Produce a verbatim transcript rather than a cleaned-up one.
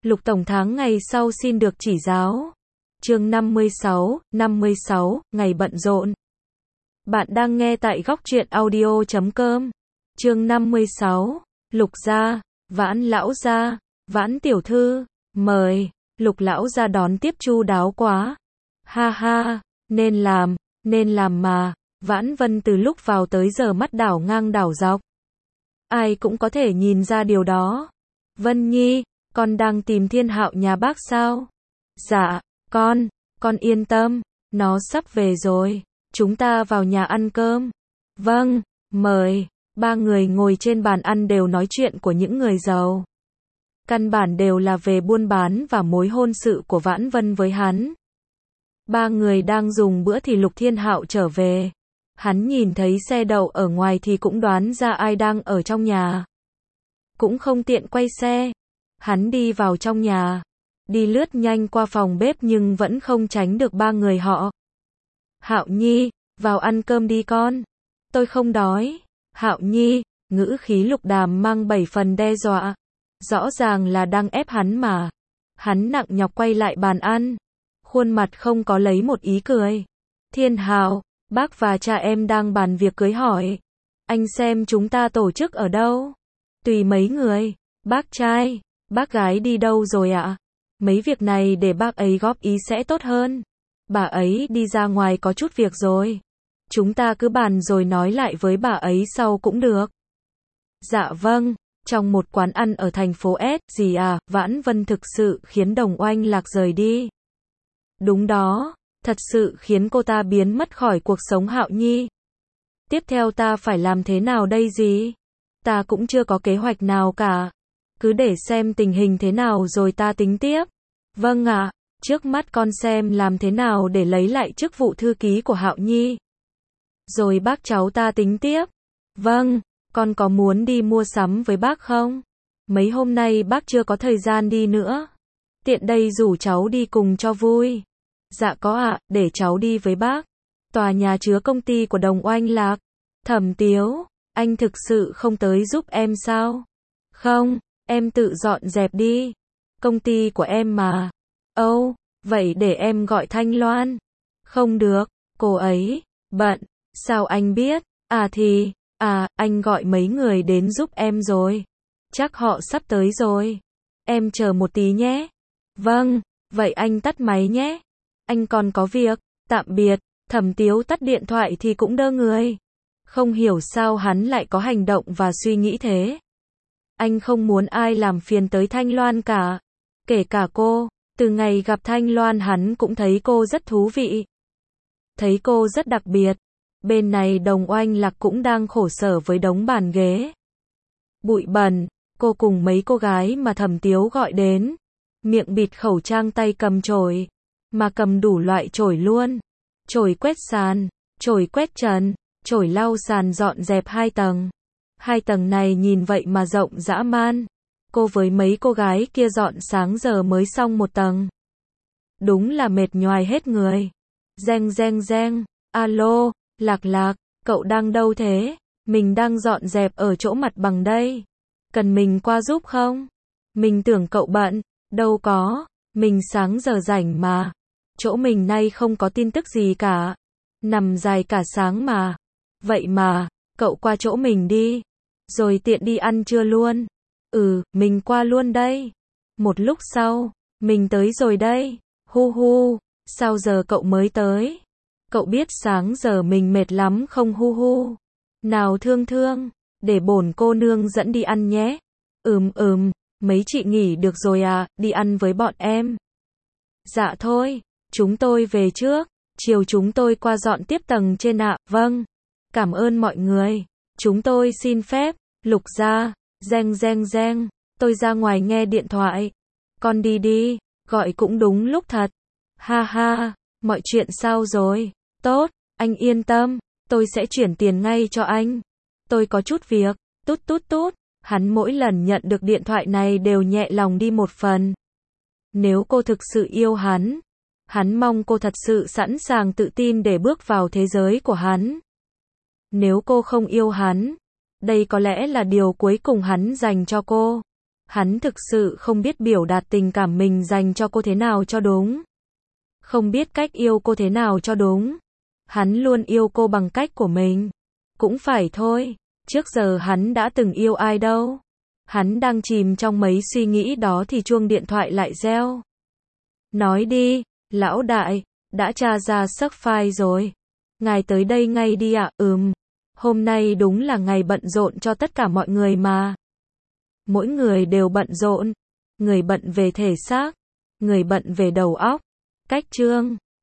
Lục Tổng tháng ngày sau xin được chỉ giáo. Chương năm mươi sáu, năm mươi sáu, ngày bận rộn. Bạn đang nghe tại góc truyện audio chấm com. Chương năm mươi sáu, Lục gia, Vãn lão gia, Vãn tiểu thư, mời. Lục lão gia đón tiếp chu đáo quá. Ha ha, nên làm, nên làm mà. Vãn Vân từ lúc vào tới giờ mắt đảo ngang đảo dọc. Ai cũng có thể nhìn ra điều đó. Vân Nhi, con đang tìm Thiên Hạo nhà bác sao? Dạ, con, con yên tâm, nó sắp về rồi, chúng ta vào nhà ăn cơm. Vâng, mời. Ba người ngồi trên bàn ăn đều nói chuyện của những người giàu. Căn bản đều là về buôn bán và mối hôn sự của Vãn Vân với hắn. Ba người đang dùng bữa thì Lục Thiên Hạo trở về. Hắn nhìn thấy xe đậu ở ngoài thì cũng đoán ra ai đang ở trong nhà. Cũng không tiện quay xe. Hắn đi vào trong nhà. Đi lướt nhanh qua phòng bếp nhưng vẫn không tránh được ba người họ. Hạo Nhi, vào ăn cơm đi con. Tôi không đói. Hạo Nhi, ngữ khí Lục Đàm mang bảy phần đe dọa. Rõ ràng là đang ép hắn mà. Hắn nặng nhọc quay lại bàn ăn. Khuôn mặt không có lấy một ý cười. Thiên Hạo, bác và cha em đang bàn việc cưới hỏi. Anh xem chúng ta tổ chức ở đâu? Tùy mấy người. Bác trai, bác gái đi đâu rồi ạ? À? Mấy việc này để bác ấy góp ý sẽ tốt hơn. Bà ấy đi ra ngoài có chút việc rồi. Chúng ta cứ bàn rồi nói lại với bà ấy sau cũng được. Dạ vâng. Trong một quán ăn ở thành phố S, gì à, Vãn Vân thực sự khiến Đồng Oanh Lạc rời đi. Đúng đó, thật sự khiến cô ta biến mất khỏi cuộc sống Hạo Nhi. Tiếp theo ta phải làm thế nào đây gì? Ta cũng chưa có kế hoạch nào cả. Cứ để xem tình hình thế nào rồi ta tính tiếp. Vâng ạ, trước mắt con xem làm thế nào để lấy lại chức vụ thư ký của Hạo Nhi. Rồi bác cháu ta tính tiếp. Vâng, con có muốn đi mua sắm với bác không? Mấy hôm nay bác chưa có thời gian đi nữa. Tiện đây rủ cháu đi cùng cho vui. Dạ có ạ, để cháu đi với bác. Tòa nhà chứa công ty của Đồng Oanh Lạc. Thẩm Tiếu, anh thực sự không tới giúp em sao? Không, em tự dọn dẹp đi. Công ty của em mà. Âu, oh, vậy để em gọi Thanh Loan. Không được, cô ấy bận. Sao anh biết? À thì, à, anh gọi mấy người đến giúp em rồi. Chắc họ sắp tới rồi. Em chờ một tí nhé. Vâng, vậy anh tắt máy nhé. Anh còn có việc. Tạm biệt. Thẩm Tiếu tắt điện thoại thì cũng đơ người. Không hiểu sao hắn lại có hành động và suy nghĩ thế. Anh không muốn ai làm phiền tới Thanh Loan cả. Kể cả cô. Từ ngày gặp Thanh Loan hắn cũng thấy cô rất thú vị. Thấy cô rất đặc biệt. Bên này Đồng Oanh Lạc cũng đang khổ sở với đống bàn ghế. Bụi bẩn. Cô cùng mấy cô gái mà Thẩm Tiếu gọi đến. Miệng bịt khẩu trang tay cầm chổi. Mà cầm đủ loại chổi luôn. Chổi quét sàn. Chổi quét trần. Chổi lau sàn dọn dẹp hai tầng. Hai tầng này nhìn vậy mà rộng dã man. Cô với mấy cô gái kia dọn sáng giờ mới xong một tầng. Đúng là mệt nhoài hết người. Reng reng reng. Alo, Lạc Lạc, cậu đang đâu thế? Mình đang dọn dẹp ở chỗ mặt bằng đây. Cần mình qua giúp không? Mình tưởng cậu bận. Đâu có, mình sáng giờ rảnh mà. Chỗ mình nay không có tin tức gì cả. Nằm dài cả sáng mà. Vậy mà, cậu qua chỗ mình đi. Rồi tiện đi ăn trưa luôn. Ừ, mình qua luôn đây. Một lúc sau, mình tới rồi đây. Hu hu, sao giờ cậu mới tới? Cậu biết sáng giờ mình mệt lắm không hu hu? Nào thương thương, để bổn cô nương dẫn đi ăn nhé. Ừm ừm, mấy chị nghỉ được rồi à, đi ăn với bọn em. Dạ thôi, chúng tôi về trước, chiều chúng tôi qua dọn tiếp tầng trên ạ. Vâng, cảm ơn mọi người. Chúng tôi xin phép. Lục gia, reng reng reng, tôi ra ngoài nghe điện thoại. Con đi đi, gọi cũng đúng lúc thật. Ha ha, mọi chuyện sao rồi? Tốt, anh yên tâm, tôi sẽ chuyển tiền ngay cho anh. Tôi có chút việc, tút tút tút. Hắn mỗi lần nhận được điện thoại này đều nhẹ lòng đi một phần. Nếu cô thực sự yêu hắn, hắn mong cô thật sự sẵn sàng tự tin để bước vào thế giới của hắn. Nếu cô không yêu hắn, đây có lẽ là điều cuối cùng hắn dành cho cô. Hắn thực sự không biết biểu đạt tình cảm mình dành cho cô thế nào cho đúng. Không biết cách yêu cô thế nào cho đúng. Hắn luôn yêu cô bằng cách của mình. Cũng phải thôi, trước giờ hắn đã từng yêu ai đâu. Hắn đang chìm trong mấy suy nghĩ đó thì chuông điện thoại lại reo. Nói đi, lão đại, đã tra ra sắc file rồi. Ngài tới đây ngay đi ạ. Ừm, hôm nay đúng là ngày bận rộn cho tất cả mọi người mà. Mỗi người đều bận rộn. Người bận về thể xác, người bận về đầu óc. Cách chương